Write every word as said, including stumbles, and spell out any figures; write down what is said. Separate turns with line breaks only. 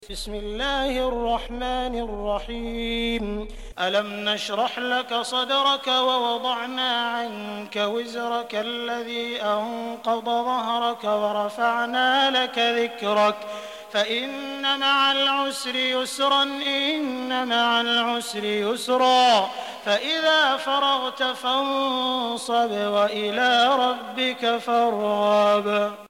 بسم الله الرحمن الرحيم ألم نشرح لك صدرك ووضعنا عنك وزرك الذي أنقض ظهرك ورفعنا لك ذكرك فإن مع العسر يسرا إن مع العسر يسرا فإذا فرغت فانصب وإلى ربك فارغب.